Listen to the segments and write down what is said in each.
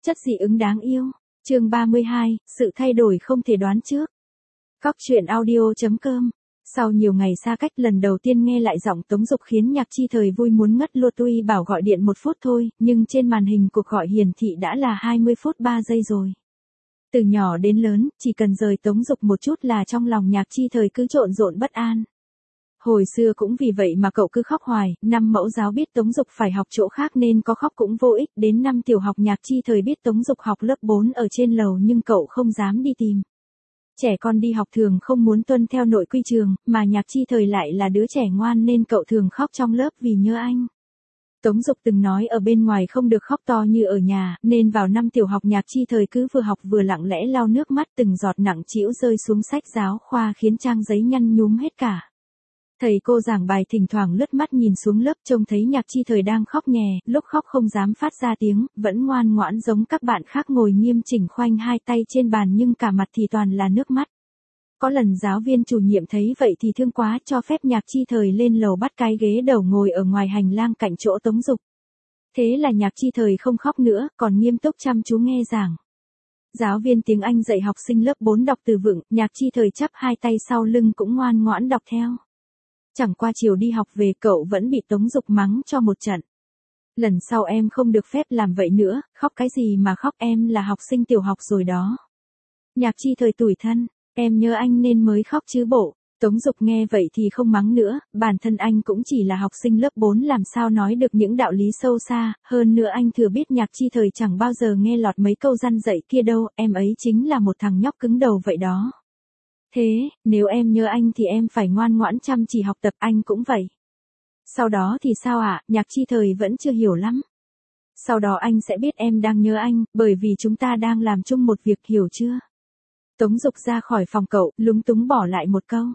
Chất dị ứng đáng yêu. Chương 32, sự thay đổi không thể đoán trước. Cóc truyện audio.com. Sau nhiều ngày xa cách, lần đầu tiên nghe lại giọng Tống Dục khiến Nhạc Chi Thời vui muốn ngất luôn, tuy bảo gọi điện 1 phút thôi, nhưng trên màn hình cuộc gọi hiển thị đã là 20 phút 3 giây rồi. Từ nhỏ đến lớn, chỉ cần rời Tống Dục một chút là trong lòng Nhạc Chi Thời cứ trộn rộn bất an. Hồi xưa cũng vì vậy mà cậu cứ khóc hoài, năm mẫu giáo biết Tống Dục phải học chỗ khác nên có khóc cũng vô ích, đến năm tiểu học Nhạc Chi Thời biết Tống Dục học lớp 4 ở trên lầu nhưng cậu không dám đi tìm. Trẻ con đi học thường không muốn tuân theo nội quy trường, mà Nhạc Chi Thời lại là đứa trẻ ngoan nên cậu thường khóc trong lớp vì nhớ anh. Tống Dục từng nói ở bên ngoài không được khóc to như ở nhà, nên vào năm tiểu học Nhạc Chi Thời cứ vừa học vừa lặng lẽ lau nước mắt, từng giọt nặng trĩu rơi xuống sách giáo khoa khiến trang giấy nhăn nhúm hết cả. Thầy cô giảng bài thỉnh thoảng lướt mắt nhìn xuống lớp, trông thấy Nhạc Chi Thời đang khóc nhè, lúc khóc không dám phát ra tiếng, vẫn ngoan ngoãn giống các bạn khác ngồi nghiêm chỉnh khoanh hai tay trên bàn nhưng cả mặt thì toàn là nước mắt. Có lần giáo viên chủ nhiệm thấy vậy thì thương quá, cho phép Nhạc Chi Thời lên lầu bắt cái ghế đầu ngồi ở ngoài hành lang cạnh chỗ Tống Dục. Thế là Nhạc Chi Thời không khóc nữa, còn nghiêm túc chăm chú nghe giảng. Giáo viên tiếng Anh dạy học sinh lớp 4 đọc từ vựng, Nhạc Chi Thời chắp hai tay sau lưng cũng ngoan ngoãn đọc theo. Chẳng qua chiều đi học về cậu vẫn bị Tống Dục mắng cho một trận. Lần sau em không được phép làm vậy nữa, khóc cái gì mà khóc, em là học sinh tiểu học rồi đó. Nhạc Chi Thời tủi thân, em nhớ anh nên mới khóc chứ bộ. Tống Dục nghe vậy thì không mắng nữa, bản thân anh cũng chỉ là học sinh lớp 4 làm sao nói được những đạo lý sâu xa, hơn nữa anh thừa biết Nhạc Chi Thời chẳng bao giờ nghe lọt mấy câu răn dạy kia đâu, em ấy chính là một thằng nhóc cứng đầu vậy đó. Thế, nếu em nhớ anh thì em phải ngoan ngoãn chăm chỉ học tập, anh cũng vậy. Sau đó thì sao ạ? Nhạc Chi Thời vẫn chưa hiểu lắm. Sau đó anh sẽ biết em đang nhớ anh, bởi vì chúng ta đang làm chung một việc, hiểu chưa? Tống Dục ra khỏi phòng cậu, lúng túng bỏ lại một câu.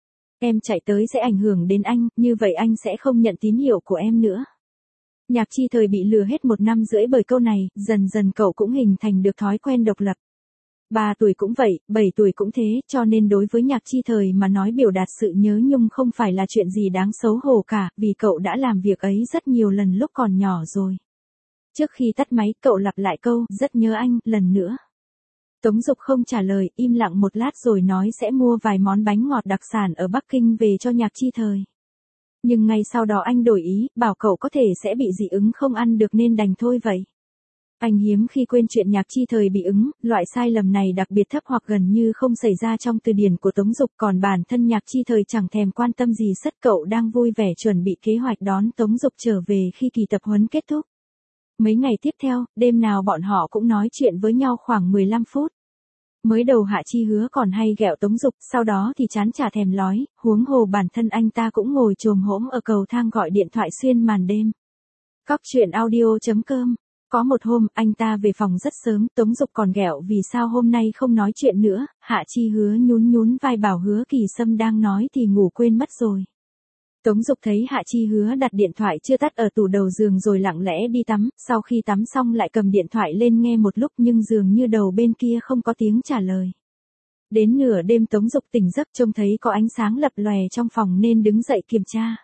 Em chạy tới sẽ ảnh hưởng đến anh, như vậy anh sẽ không nhận tín hiệu của em nữa. Nhạc Chi Thời bị lừa hết 1 năm rưỡi bởi câu này, dần dần cậu cũng hình thành được thói quen độc lập. 3 tuổi cũng vậy, 7 tuổi cũng thế, cho nên đối với Nhạc Chi Thời mà nói biểu đạt sự nhớ nhung không phải là chuyện gì đáng xấu hổ cả, vì cậu đã làm việc ấy rất nhiều lần lúc còn nhỏ rồi. Trước khi tắt máy, cậu lặp lại câu, rất nhớ anh, lần nữa. Tống Dục không trả lời, im lặng một lát rồi nói sẽ mua vài món bánh ngọt đặc sản ở Bắc Kinh về cho Nhạc Chi Thời. Nhưng ngay sau đó anh đổi ý, bảo cậu có thể sẽ bị dị ứng không ăn được nên đành thôi vậy. Anh hiếm khi quên chuyện Nhạc Chi Thời bị ứng, loại sai lầm này đặc biệt thấp hoặc gần như không xảy ra trong từ điển của Tống Dục, còn bản thân Nhạc Chi Thời chẳng thèm quan tâm gì sất, cậu đang vui vẻ chuẩn bị kế hoạch đón Tống Dục trở về khi kỳ tập huấn kết thúc. Mấy ngày tiếp theo, đêm nào bọn họ cũng nói chuyện với nhau khoảng 15 phút. Mới đầu Hạ Chi Hứa còn hay ghẹo Tống Dục, sau đó thì chán chả thèm lói, huống hồ bản thân anh ta cũng ngồi chồm hổm ở cầu thang gọi điện thoại xuyên màn đêm. Cóc truyện audio.com. Có một hôm, anh ta về phòng rất sớm, Tống Dục còn ghẹo vì sao hôm nay không nói chuyện nữa, Hạ Chi Hứa nhún nhún vai bảo Hứa Kỳ Sâm đang nói thì ngủ quên mất rồi. Tống Dục thấy Hạ Chi Hứa đặt điện thoại chưa tắt ở tủ đầu giường rồi lặng lẽ đi tắm, sau khi tắm xong lại cầm điện thoại lên nghe một lúc nhưng dường như đầu bên kia không có tiếng trả lời. Đến nửa đêm Tống Dục tỉnh giấc trông thấy có ánh sáng lập lòe trong phòng nên đứng dậy kiểm tra.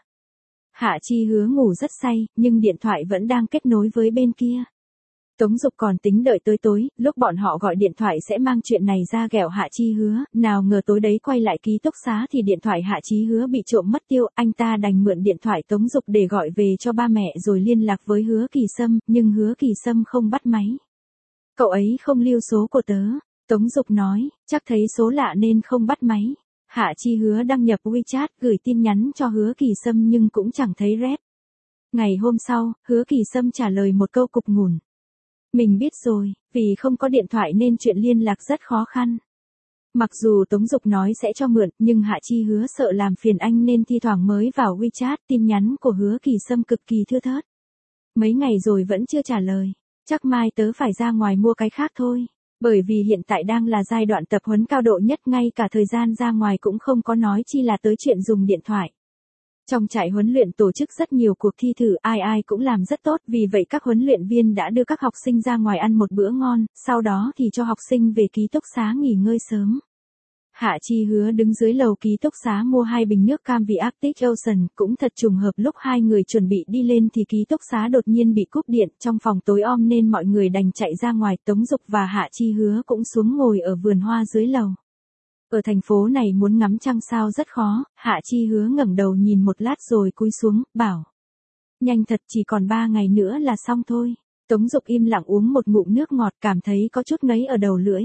Hạ Chi Hứa ngủ rất say, nhưng điện thoại vẫn đang kết nối với bên kia. Tống Dục còn tính đợi tới tối, lúc bọn họ gọi điện thoại sẽ mang chuyện này ra ghẹo Hạ Chi Hứa, nào ngờ tối đấy quay lại ký túc xá thì điện thoại Hạ Chi Hứa bị trộm mất tiêu, anh ta đành mượn điện thoại Tống Dục để gọi về cho ba mẹ rồi liên lạc với Hứa Kỳ Sâm, nhưng Hứa Kỳ Sâm không bắt máy. Cậu ấy không lưu số của tớ, Tống Dục nói, chắc thấy số lạ nên không bắt máy. Hạ Chi Hứa đăng nhập WeChat gửi tin nhắn cho Hứa Kỳ Sâm nhưng cũng chẳng thấy rep. Ngày hôm sau, Hứa Kỳ Sâm trả lời một câu cục ngủn. Mình biết rồi, vì không có điện thoại nên chuyện liên lạc rất khó khăn. Mặc dù Tống Dục nói sẽ cho mượn, nhưng Hạ Chi Hứa sợ làm phiền anh nên thi thoảng mới vào WeChat, tin nhắn của Hứa Kỳ Sâm cực kỳ thưa thớt. Mấy ngày rồi vẫn chưa trả lời, chắc mai tớ phải ra ngoài mua cái khác thôi. Bởi vì hiện tại đang là giai đoạn tập huấn cao độ nhất, ngay cả thời gian ra ngoài cũng không có, nói chi là tới chuyện dùng điện thoại. Trong trại huấn luyện tổ chức rất nhiều cuộc thi thử, ai ai cũng làm rất tốt, vì vậy các huấn luyện viên đã đưa các học sinh ra ngoài ăn một bữa ngon, sau đó thì cho học sinh về ký túc xá nghỉ ngơi sớm. Hạ Chi Hứa đứng dưới lầu ký túc xá mua 2 bình nước cam vị Arctic Ocean, cũng thật trùng hợp lúc hai người chuẩn bị đi lên thì ký túc xá đột nhiên bị cúp điện, trong phòng tối om nên mọi người đành chạy ra ngoài. Tống Dục và Hạ Chi Hứa cũng xuống ngồi ở vườn hoa dưới lầu. Ở thành phố này muốn ngắm trăng sao rất khó, Hạ Chi Hứa ngẩng đầu nhìn một lát rồi cúi xuống, bảo. Nhanh thật, chỉ còn 3 ngày nữa là xong thôi. Tống Dục im lặng uống một ngụm nước ngọt, cảm thấy có chút ngấy ở đầu lưỡi.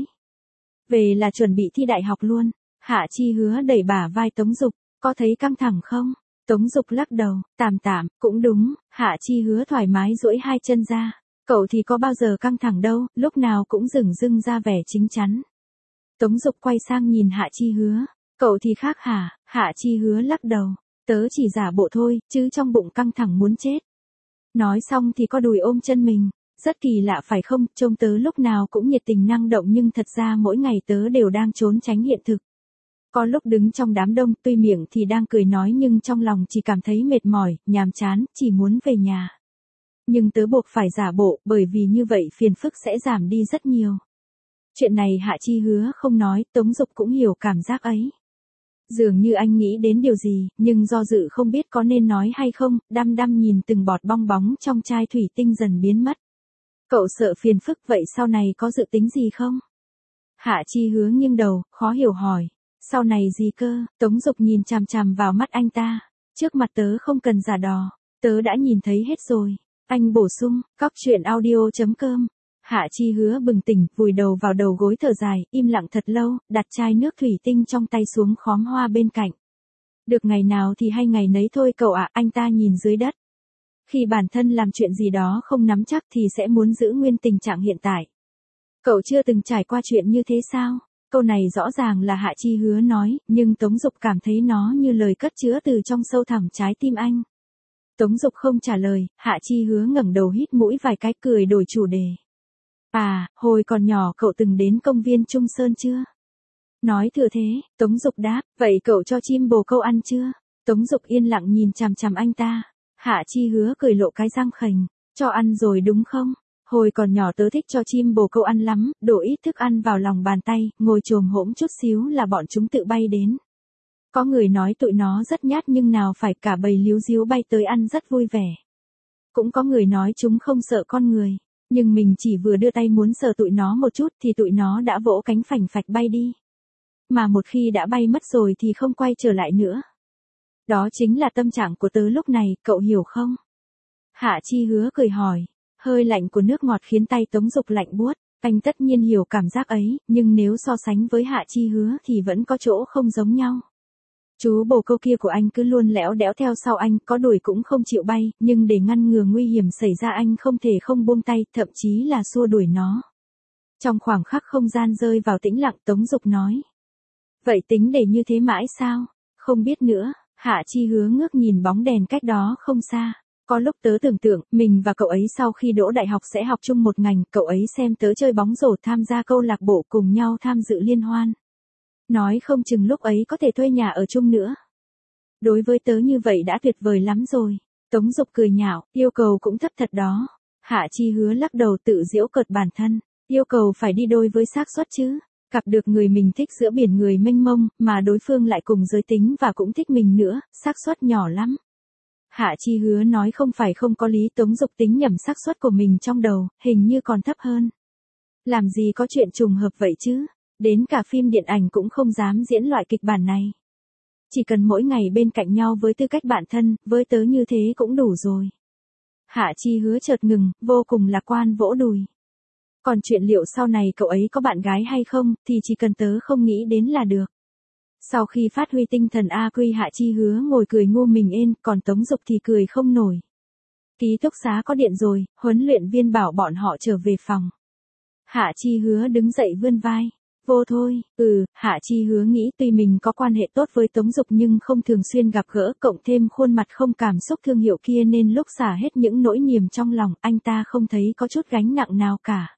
Về là chuẩn bị thi đại học luôn. Hạ Chi Hứa đẩy bả vai Tống Dục, có thấy căng thẳng không? Tống Dục lắc đầu, tạm tạm, cũng đúng. Hạ Chi Hứa thoải mái duỗi hai chân ra. Cậu thì có bao giờ căng thẳng đâu, lúc nào cũng dửng dưng ra vẻ chính chắn. Tống Dục quay sang nhìn Hạ Chi Hứa, cậu thì khác hả? Hạ Chi Hứa lắc đầu, tớ chỉ giả bộ thôi, chứ trong bụng căng thẳng muốn chết. Nói xong thì có đùi ôm chân mình. Rất kỳ lạ phải không, trông tớ lúc nào cũng nhiệt tình năng động nhưng thật ra mỗi ngày tớ đều đang trốn tránh hiện thực. Có lúc đứng trong đám đông, tuy miệng thì đang cười nói nhưng trong lòng chỉ cảm thấy mệt mỏi, nhàm chán, chỉ muốn về nhà. Nhưng tớ buộc phải giả bộ, bởi vì như vậy phiền phức sẽ giảm đi rất nhiều. Chuyện này Hạ Chi Hứa không nói, Tống Dục cũng hiểu cảm giác ấy. Dường như anh nghĩ đến điều gì, nhưng do dự không biết có nên nói hay không, đăm đăm nhìn từng bọt bong bóng trong chai thủy tinh dần biến mất. Cậu sợ phiền phức, vậy sau này có dự tính gì không? Hạ Chi Hứa nghiêng đầu, khó hiểu hỏi. Sau này gì cơ? Tống Dục nhìn chằm chằm vào mắt anh ta. Trước mặt tớ không cần giả đò. Tớ đã nhìn thấy hết rồi. Anh bổ sung, coctruyện.audio.com. Hạ Chi Hứa bừng tỉnh, vùi đầu vào đầu gối thở dài, im lặng thật lâu, đặt chai nước thủy tinh trong tay xuống khóm hoa bên cạnh. Được ngày nào thì hay ngày nấy thôi cậu ạ, anh ta nhìn dưới đất. Khi bản thân làm chuyện gì đó không nắm chắc thì sẽ muốn giữ nguyên tình trạng hiện tại. Cậu chưa từng trải qua chuyện như thế sao? Câu này rõ ràng là Hạ Chi Hứa nói, nhưng Tống Dục cảm thấy nó như lời cất chứa từ trong sâu thẳm trái tim anh. Tống Dục không trả lời, Hạ Chi Hứa ngẩng đầu hít mũi vài cái cười đổi chủ đề. À, hồi còn nhỏ cậu từng đến công viên Trung Sơn chưa? Nói thừa thế, Tống Dục đáp, vậy cậu cho chim bồ câu ăn chưa? Tống Dục yên lặng nhìn chằm chằm anh ta. Hạ Chi Hứa cười lộ cái răng khểnh, cho ăn rồi đúng không? Hồi còn nhỏ tớ thích cho chim bồ câu ăn lắm, đổ ít thức ăn vào lòng bàn tay, ngồi chồm hổm chút xíu là bọn chúng tự bay đến. Có người nói tụi nó rất nhát nhưng nào phải cả bầy líu ríu bay tới ăn rất vui vẻ. Cũng có người nói chúng không sợ con người, nhưng mình chỉ vừa đưa tay muốn sờ tụi nó một chút thì tụi nó đã vỗ cánh phành phạch bay đi. Mà một khi đã bay mất rồi thì không quay trở lại nữa. Đó chính là tâm trạng của tớ lúc này, cậu hiểu không? Hạ Chi Hứa cười hỏi. Hơi lạnh của nước ngọt khiến tay Tống Dục lạnh buốt. Anh tất nhiên hiểu cảm giác ấy, nhưng nếu so sánh với Hạ Chi Hứa thì vẫn có chỗ không giống nhau. Chú bồ câu kia của anh cứ luôn lẽo đẽo theo sau anh, có đuổi cũng không chịu bay, nhưng để ngăn ngừa nguy hiểm xảy ra anh không thể không buông tay, thậm chí là xua đuổi nó. Trong khoảng khắc không gian rơi vào tĩnh lặng, Tống Dục nói. Vậy tính để như thế mãi sao? Không biết nữa. Hạ Chi Hứa ngước nhìn bóng đèn cách đó không xa. Có lúc tớ tưởng tượng, mình và cậu ấy sau khi đỗ đại học sẽ học chung một ngành, cậu ấy xem tớ chơi bóng rổ tham gia câu lạc bộ cùng nhau tham dự liên hoan. Nói không chừng lúc ấy có thể thuê nhà ở chung nữa. Đối với tớ như vậy đã tuyệt vời lắm rồi. Tống Dục cười nhạo, yêu cầu cũng thấp thật đó. Hạ Chi Hứa lắc đầu tự giễu cợt bản thân. Yêu cầu phải đi đôi với xác suất chứ. Gặp được người mình thích giữa biển người mênh mông, mà đối phương lại cùng giới tính và cũng thích mình nữa, xác suất nhỏ lắm. Hạ Chi Hứa nói không phải không có lý. Tống Dục tính nhầm xác suất của mình trong đầu, hình như còn thấp hơn. Làm gì có chuyện trùng hợp vậy chứ, đến cả phim điện ảnh cũng không dám diễn loại kịch bản này. Chỉ cần mỗi ngày bên cạnh nhau với tư cách bạn thân, với tớ như thế cũng đủ rồi. Hạ Chi Hứa chợt ngừng, vô cùng lạc quan vỗ đùi. Còn chuyện liệu sau này cậu ấy có bạn gái hay không, thì chỉ cần tớ không nghĩ đến là được. Sau khi phát huy tinh thần AQ, Hạ Chi Hứa ngồi cười ngu mình ên, còn Tống Dục thì cười không nổi. Ký túc xá có điện rồi, huấn luyện viên bảo bọn họ trở về phòng. Hạ Chi Hứa đứng dậy vươn vai. Vô thôi, Hạ Chi Hứa nghĩ tuy mình có quan hệ tốt với Tống Dục nhưng không thường xuyên gặp gỡ, cộng thêm khuôn mặt không cảm xúc thương hiệu kia nên lúc xả hết những nỗi niềm trong lòng, anh ta không thấy có chút gánh nặng nào cả.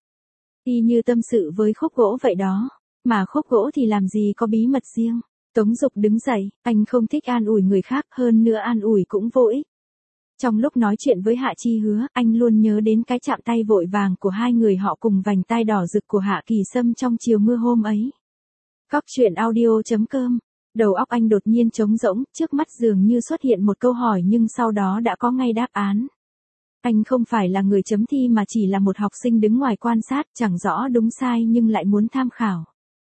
Y như tâm sự với khúc gỗ vậy đó, mà khúc gỗ thì làm gì có bí mật riêng. Tống Dục đứng dậy, anh không thích an ủi người khác, hơn nữa an ủi cũng vô ích. Trong lúc nói chuyện với Hạ Chi Hứa, anh luôn nhớ đến cái chạm tay vội vàng của hai người họ cùng vành tai đỏ rực của Hạ Kỳ Sâm trong chiều mưa hôm ấy. Cóc truyện audio.com. Đầu óc anh đột nhiên trống rỗng, trước mắt dường như xuất hiện một câu hỏi nhưng sau đó đã có ngay đáp án. Anh không phải là người chấm thi mà chỉ là một học sinh đứng ngoài quan sát, chẳng rõ đúng sai nhưng lại muốn tham khảo.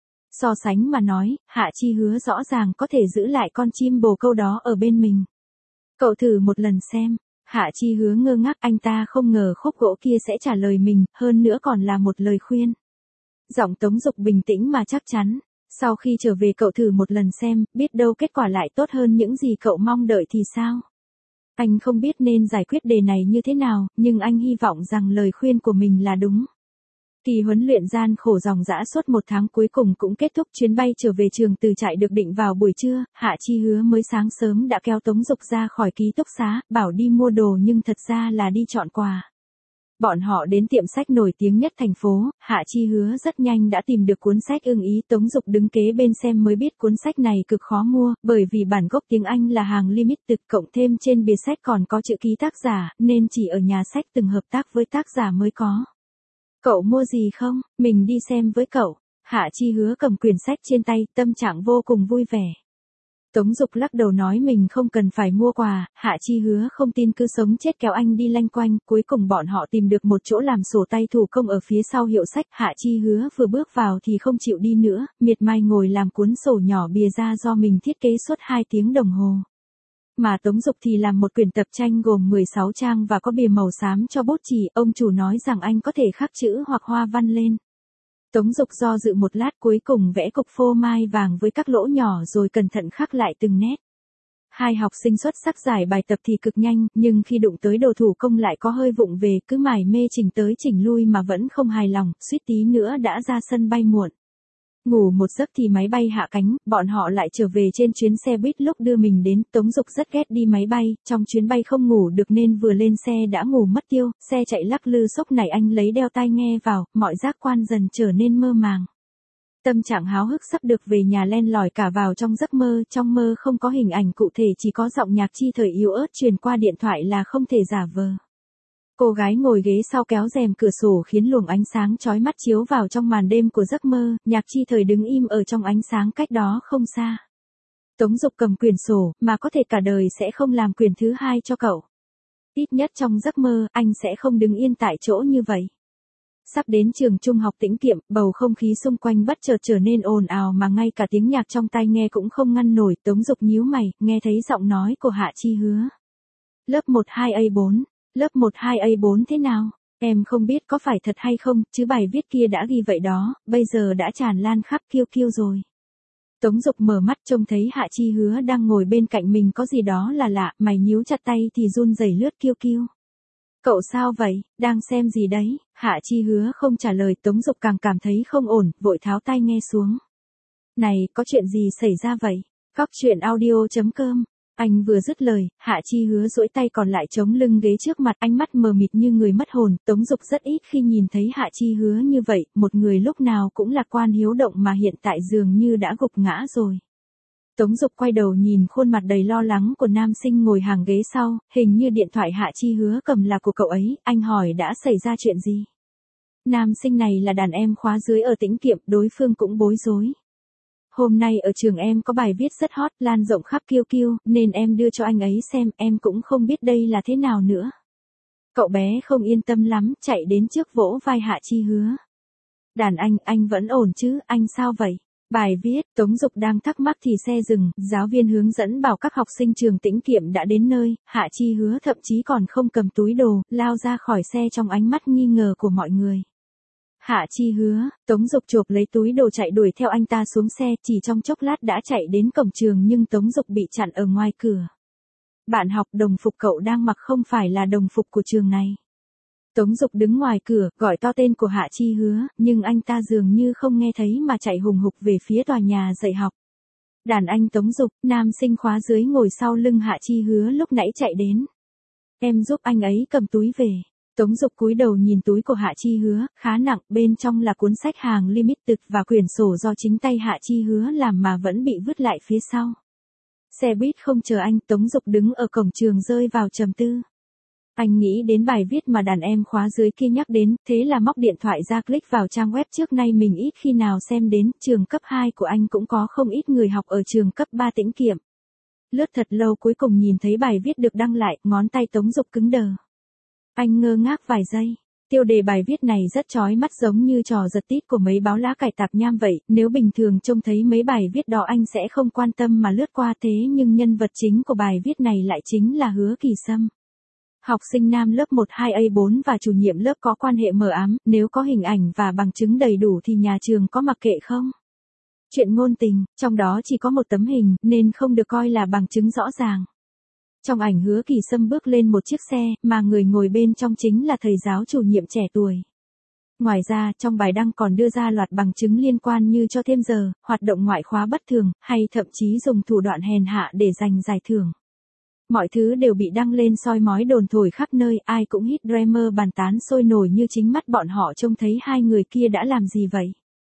So sánh mà nói, Hạ Chi Hứa rõ ràng có thể giữ lại con chim bồ câu đó ở bên mình. Cậu thử một lần xem. Hạ Chi Hứa ngơ ngác, anh ta không ngờ khúc gỗ kia sẽ trả lời mình, hơn nữa còn là một lời khuyên. Giọng Tống Dục bình tĩnh mà chắc chắn. Sau khi trở về cậu thử một lần xem, biết đâu kết quả lại tốt hơn những gì cậu mong đợi thì sao? Anh không biết nên giải quyết đề này như thế nào, nhưng anh hy vọng rằng lời khuyên của mình là đúng. Kỳ huấn luyện gian khổ ròng rã suốt 1 tháng cuối cùng cũng kết thúc, chuyến bay trở về trường từ trại được định vào buổi trưa, Hạ Chi Hứa mới sáng sớm đã kéo Tống Dục ra khỏi ký túc xá, bảo đi mua đồ nhưng thật ra là đi chọn quà. Bọn họ đến tiệm sách nổi tiếng nhất thành phố, Hạ Chi Hứa rất nhanh đã tìm được cuốn sách ưng ý, Tống Dục đứng kế bên xem mới biết cuốn sách này cực khó mua, bởi vì bản gốc tiếng Anh là hàng limited, cộng thêm trên bìa sách còn có chữ ký tác giả, nên chỉ ở nhà sách từng hợp tác với tác giả mới có. Cậu mua gì không? Mình đi xem với cậu. Hạ Chi Hứa cầm quyển sách trên tay, tâm trạng vô cùng vui vẻ. Tống Dục lắc đầu nói mình không cần phải mua quà, Hạ Chi Hứa không tin cứ sống chết kéo anh đi lanh quanh, cuối cùng bọn họ tìm được một chỗ làm sổ tay thủ công ở phía sau hiệu sách, Hạ Chi Hứa vừa bước vào thì không chịu đi nữa, miệt mài ngồi làm cuốn sổ nhỏ bìa ra do mình thiết kế suốt 2 tiếng đồng hồ. Mà Tống Dục thì làm một quyển tập tranh gồm 16 trang và có bìa màu xám cho bút chì, ông chủ nói rằng anh có thể khắc chữ hoặc hoa văn lên. Tống Dục do dự một lát cuối cùng vẽ cục phô mai vàng với các lỗ nhỏ rồi cẩn thận khắc lại từng nét. 2 học sinh xuất sắc giải bài tập thì cực nhanh, nhưng khi đụng tới đồ thủ công lại có hơi vụng về, cứ mải mê chỉnh tới chỉnh lui mà vẫn không hài lòng, suýt tí nữa đã ra sân bay muộn. Ngủ một giấc thì máy bay hạ cánh, bọn họ lại trở về trên chuyến xe buýt lúc đưa mình đến, Tống Dục rất ghét đi máy bay, trong chuyến bay không ngủ được nên vừa lên xe đã ngủ mất tiêu, xe chạy lắc lư sốc này anh lấy đeo tai nghe vào, mọi giác quan dần trở nên mơ màng. Tâm trạng háo hức sắp được về nhà len lỏi cả vào trong giấc mơ, trong mơ không có hình ảnh cụ thể chỉ có giọng nhạc chi thời yếu ớt truyền qua điện thoại là không thể giả vờ. Cô gái ngồi ghế sau kéo rèm cửa sổ khiến luồng ánh sáng chói mắt chiếu vào trong màn đêm của giấc mơ, nhạc chi thời đứng im ở trong ánh sáng cách đó không xa. Tống Dục cầm quyển sổ, mà có thể cả đời sẽ không làm quyển thứ 2 cho cậu. Ít nhất trong giấc mơ, anh sẽ không đứng yên tại chỗ như vậy. Sắp đến trường trung học Tĩnh Kiệm, bầu không khí xung quanh bất chợt trở nên ồn ào mà ngay cả tiếng nhạc trong tai nghe cũng không ngăn nổi, Tống Dục nhíu mày, nghe thấy giọng nói của Hạ Chi Hứa. Lớp 12A4. Lớp 12A4 thế nào? Em không biết có phải thật hay không, chứ bài viết kia đã ghi vậy đó, bây giờ đã tràn lan khắp QQ rồi. Tống Dục mở mắt trông thấy Hạ Chi Hứa đang ngồi bên cạnh mình có gì đó là lạ, mày nhíu chặt tay thì run rẩy lướt QQ. Cậu sao vậy, đang xem gì đấy? Hạ Chi Hứa không trả lời, Tống Dục càng cảm thấy không ổn, vội tháo tai nghe xuống. Này, có chuyện gì xảy ra vậy? Cóc truyện audio.com. Anh vừa dứt lời, Hạ Chi Hứa duỗi tay còn lại chống lưng ghế trước mặt, ánh mắt mờ mịt như người mất hồn, Tống Dục rất ít khi nhìn thấy Hạ Chi Hứa như vậy, một người lúc nào cũng lạc quan hiếu động mà hiện tại dường như đã gục ngã rồi. Tống Dục quay đầu nhìn khuôn mặt đầy lo lắng của nam sinh ngồi hàng ghế sau, hình như điện thoại Hạ Chi Hứa cầm là của cậu ấy, anh hỏi đã xảy ra chuyện gì. Nam sinh này là đàn em khóa dưới ở Tĩnh Kiệm, đối phương cũng bối rối. Hôm nay ở trường em có bài viết rất hot, lan rộng khắp QQ, nên em đưa cho anh ấy xem, em cũng không biết đây là thế nào nữa. Cậu bé không yên tâm lắm, chạy đến trước vỗ vai Hạ Chi Hứa. Đàn anh vẫn ổn chứ, anh sao vậy? Bài viết, Tống Dục đang thắc mắc thì xe dừng, giáo viên hướng dẫn bảo các học sinh trường Tĩnh Kiệm đã đến nơi, Hạ Chi Hứa thậm chí còn không cầm túi đồ, lao ra khỏi xe trong ánh mắt nghi ngờ của mọi người. Hạ Chi Hứa, Tống Dục chộp lấy túi đồ chạy đuổi theo anh ta xuống xe, chỉ trong chốc lát đã chạy đến cổng trường nhưng Tống Dục bị chặn ở ngoài cửa. Bạn học đồng phục cậu đang mặc không phải là đồng phục của trường này. Tống Dục đứng ngoài cửa, gọi to tên của Hạ Chi Hứa, nhưng anh ta dường như không nghe thấy mà chạy hùng hục về phía tòa nhà dạy học. Đàn anh Tống Dục, nam sinh khóa dưới ngồi sau lưng Hạ Chi Hứa lúc nãy chạy đến. Em giúp anh ấy cầm túi về. Tống Dục cúi đầu nhìn túi của Hạ Chi Hứa, khá nặng, bên trong là cuốn sách hàng limited và quyển sổ do chính tay Hạ Chi Hứa làm mà vẫn bị vứt lại phía sau. Xe buýt không chờ anh, Tống Dục đứng ở cổng trường rơi vào trầm tư. Anh nghĩ đến bài viết mà đàn em khóa dưới kia nhắc đến, thế là móc điện thoại ra click vào trang web trước nay mình ít khi nào xem đến, trường cấp 2 của anh cũng có không ít người học ở trường cấp 3 Tĩnh Kiệm. Lướt thật lâu cuối cùng nhìn thấy bài viết được đăng lại, ngón tay Tống Dục cứng đờ. Anh ngơ ngác vài giây. Tiêu đề bài viết này rất chói mắt giống như trò giật tít của mấy báo lá cải tạp nham vậy, nếu bình thường trông thấy mấy bài viết đó anh sẽ không quan tâm mà lướt qua thế nhưng nhân vật chính của bài viết này lại chính là Hứa Kỳ Sâm. Học sinh nam lớp 1-2A4 và chủ nhiệm lớp có quan hệ mờ ám, nếu có hình ảnh và bằng chứng đầy đủ thì nhà trường có mặc kệ không? Chuyện ngôn tình, trong đó chỉ có một tấm hình nên không được coi là bằng chứng rõ ràng. Trong ảnh Hứa Kỳ Sâm bước lên một chiếc xe, mà người ngồi bên trong chính là thầy giáo chủ nhiệm trẻ tuổi. Ngoài ra, trong bài đăng còn đưa ra loạt bằng chứng liên quan như cho thêm giờ, hoạt động ngoại khóa bất thường, hay thậm chí dùng thủ đoạn hèn hạ để giành giải thưởng. Mọi thứ đều bị đăng lên soi mói đồn thổi khắp nơi, ai cũng hít dreamer bàn tán sôi nổi như chính mắt bọn họ trông thấy hai người kia đã làm gì vậy.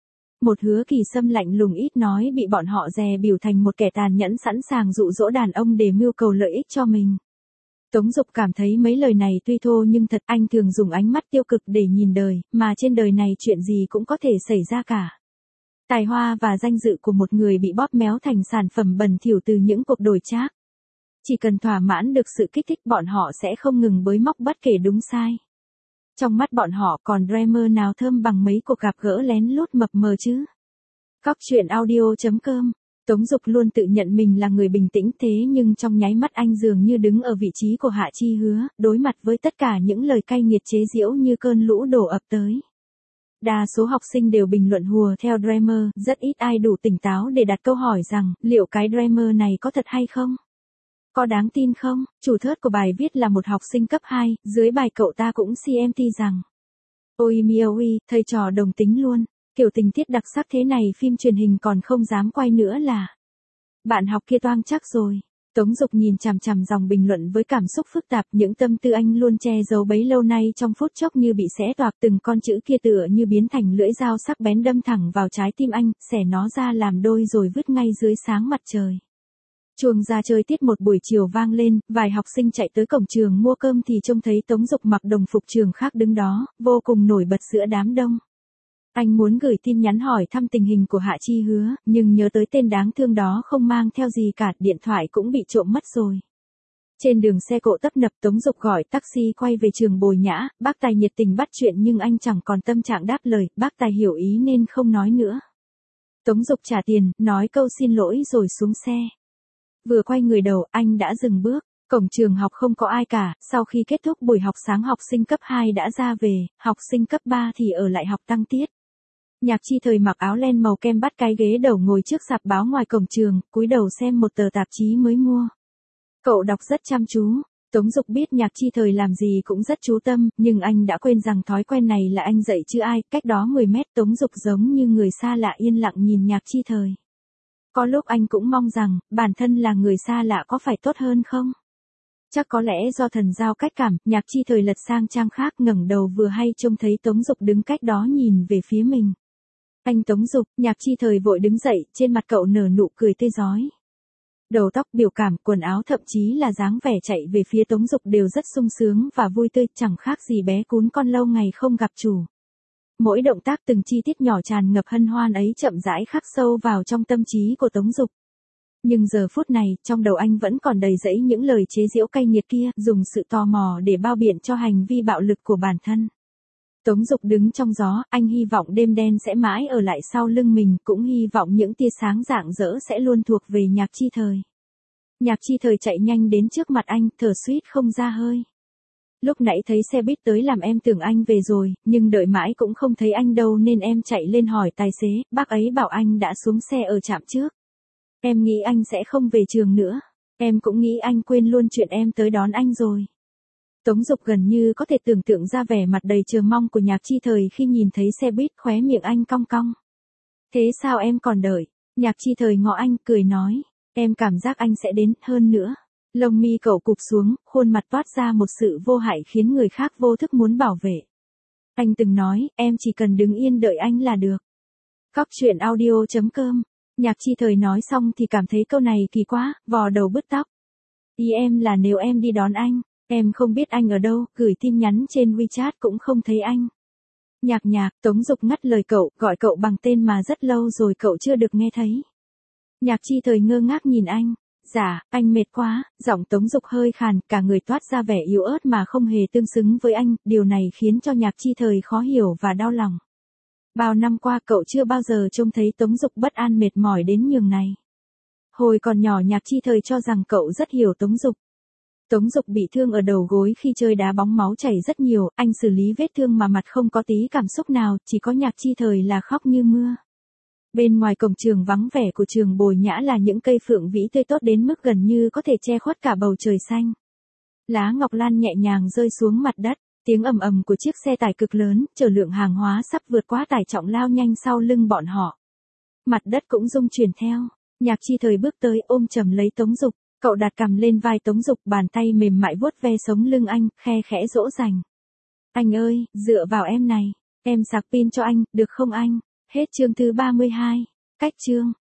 Một Hứa Kỳ Sâm lạnh lùng ít nói bị bọn họ dè bỉu thành một kẻ tàn nhẫn sẵn sàng dụ dỗ đàn ông để mưu cầu lợi ích cho mình. Tống Dục cảm thấy mấy lời này tuy thô nhưng thật, anh thường dùng ánh mắt tiêu cực để nhìn đời, mà trên đời này chuyện gì cũng có thể xảy ra cả. Tài hoa và danh dự của một người bị bóp méo thành sản phẩm bẩn thỉu từ những cuộc đổi trác. Chỉ cần thỏa mãn được sự kích thích bọn họ sẽ không ngừng bới móc bất kể đúng sai. Trong mắt bọn họ còn dreamer nào thơm bằng mấy cuộc gặp gỡ lén lút mập mờ chứ. Cóc truyện audio.com. Tống Dục luôn tự nhận mình là người bình tĩnh thế nhưng trong nháy mắt anh dường như đứng ở vị trí của Hạ Chi Hứa, đối mặt với tất cả những lời cay nghiệt chế giễu như cơn lũ đổ ập tới. Đa số học sinh đều bình luận hùa theo dreamer, rất ít ai đủ tỉnh táo để đặt câu hỏi rằng liệu cái dreamer này có thật hay không? Có đáng tin không? Chủ thớt của bài viết là một học sinh cấp 2, dưới bài cậu ta cũng CMT rằng: Ôi miaui, thầy trò đồng tính luôn, kiểu tình tiết đặc sắc thế này phim truyền hình còn không dám quay nữa là. Bạn học kia toang chắc rồi. Tống Dục nhìn chằm chằm dòng bình luận với cảm xúc phức tạp, những tâm tư anh luôn che giấu bấy lâu nay trong phút chốc như bị xé toạc, từng con chữ kia tựa như biến thành lưỡi dao sắc bén đâm thẳng vào trái tim anh, xẻ nó ra làm đôi rồi vứt ngay dưới sáng mặt trời. Chuông ra chơi tiết một buổi chiều vang lên, vài học sinh chạy tới cổng trường mua cơm thì trông thấy Tống Dục mặc đồng phục trường khác đứng đó, vô cùng nổi bật giữa đám đông. Anh muốn gửi tin nhắn hỏi thăm tình hình của Hạ Chi Hứa, nhưng nhớ tới tên đáng thương đó không mang theo gì cả, điện thoại cũng bị trộm mất rồi. Trên đường xe cộ tấp nập Tống Dục gọi taxi quay về trường Bồi Nhã, bác Tài nhiệt tình bắt chuyện nhưng anh chẳng còn tâm trạng đáp lời, bác Tài hiểu ý nên không nói nữa. Tống Dục trả tiền, nói câu xin lỗi rồi xuống xe. Vừa quay người đầu, anh đã dừng bước. Cổng trường học không có ai cả, sau khi kết thúc buổi học sáng học sinh cấp 2 đã ra về, học sinh cấp 3 thì ở lại học tăng tiết. Nhạc Chi Thời mặc áo len màu kem bắt cái ghế đầu ngồi trước rạp báo ngoài cổng trường, cúi đầu xem một tờ tạp chí mới mua. Cậu đọc rất chăm chú. Tống Dục biết Nhạc Chi Thời làm gì cũng rất chú tâm, nhưng anh đã quên rằng thói quen này là anh dạy chứ ai, cách đó 10 mét Tống Dục giống như người xa lạ yên lặng nhìn Nhạc Chi Thời. Có lúc anh cũng mong rằng, bản thân là người xa lạ có phải tốt hơn không? Chắc có lẽ do thần giao cách cảm, Nhạc Chi Thời lật sang trang khác ngẩng đầu vừa hay trông thấy Tống Dục đứng cách đó nhìn về phía mình. Anh Tống Dục, Nhạc Chi Thời vội đứng dậy, trên mặt cậu nở nụ cười tươi rói. Đầu tóc, biểu cảm, quần áo thậm chí là dáng vẻ chạy về phía Tống Dục đều rất sung sướng và vui tươi, chẳng khác gì bé cún con lâu ngày không gặp chủ. Mỗi động tác từng chi tiết nhỏ tràn ngập hân hoan ấy chậm rãi khắc sâu vào trong tâm trí của Tống Dục. Nhưng giờ phút này, trong đầu anh vẫn còn đầy rẫy những lời chế giễu cay nghiệt kia, dùng sự tò mò để bao biện cho hành vi bạo lực của bản thân. Tống Dục đứng trong gió, anh hy vọng đêm đen sẽ mãi ở lại sau lưng mình, cũng hy vọng những tia sáng rạng rỡ sẽ luôn thuộc về Nhạc Chi Thời. Nhạc Chi Thời chạy nhanh đến trước mặt anh, thở suýt không ra hơi. Lúc nãy thấy xe buýt tới làm em tưởng anh về rồi, nhưng đợi mãi cũng không thấy anh đâu nên em chạy lên hỏi tài xế, bác ấy bảo anh đã xuống xe ở trạm trước. Em nghĩ anh sẽ không về trường nữa. Em cũng nghĩ anh quên luôn chuyện em tới đón anh rồi. Tống Dục gần như có thể tưởng tượng ra vẻ mặt đầy chờ mong của Nhạc Chi Thời khi nhìn thấy xe buýt, khóe miệng anh cong cong. Thế sao em còn đợi? Nhạc Chi Thời ngó anh, cười nói. Em cảm giác anh sẽ đến, hơn nữa. Lông mi cậu cụp xuống, khuôn mặt toát ra một sự vô hại khiến người khác vô thức muốn bảo vệ. Anh từng nói, em chỉ cần đứng yên đợi anh là được. Cóc truyện audio.com. Nhạc Chi Thời nói xong thì cảm thấy câu này kỳ quá, vò đầu bứt tóc. Ý em là nếu em đi đón anh, Em không biết anh ở đâu, gửi tin nhắn trên WeChat cũng không thấy anh. Nhạc nhạc, Tống Dục ngắt lời cậu, gọi cậu bằng tên mà rất lâu rồi cậu chưa được nghe thấy. Nhạc Chi Thời ngơ ngác nhìn anh. Dạ, anh mệt quá, giọng Tống Dục hơi khàn, cả người toát ra vẻ yếu ớt mà không hề tương xứng với anh, điều này khiến cho Nhạc Chi Thời khó hiểu và đau lòng. Bao năm qua cậu chưa bao giờ trông thấy Tống Dục bất an mệt mỏi đến nhường này. Hồi còn nhỏ Nhạc Chi Thời cho rằng cậu rất hiểu Tống Dục. Tống Dục bị thương ở đầu gối khi chơi đá bóng, máu chảy rất nhiều, anh xử lý vết thương mà mặt không có tí cảm xúc nào, chỉ có Nhạc Chi Thời là khóc như mưa. Bên ngoài cổng trường vắng vẻ của trường Bồi Nhã là những cây phượng vĩ tươi tốt đến mức gần như có thể che khuất cả bầu trời xanh. Lá ngọc lan nhẹ nhàng rơi xuống mặt đất, tiếng ầm ầm của chiếc xe tải cực lớn, chở lượng hàng hóa sắp vượt quá tải trọng lao nhanh sau lưng bọn họ. Mặt đất cũng rung chuyển theo. Nhạc Chi Thời bước tới ôm chầm lấy Tống Dục, cậu đặt cằm lên vai Tống Dục, bàn tay mềm mại vuốt ve sống lưng anh, khe khẽ dỗ dành. Anh ơi, dựa vào em này, em sạc pin cho anh, được không anh? Hết chương thứ 32. Cách chương.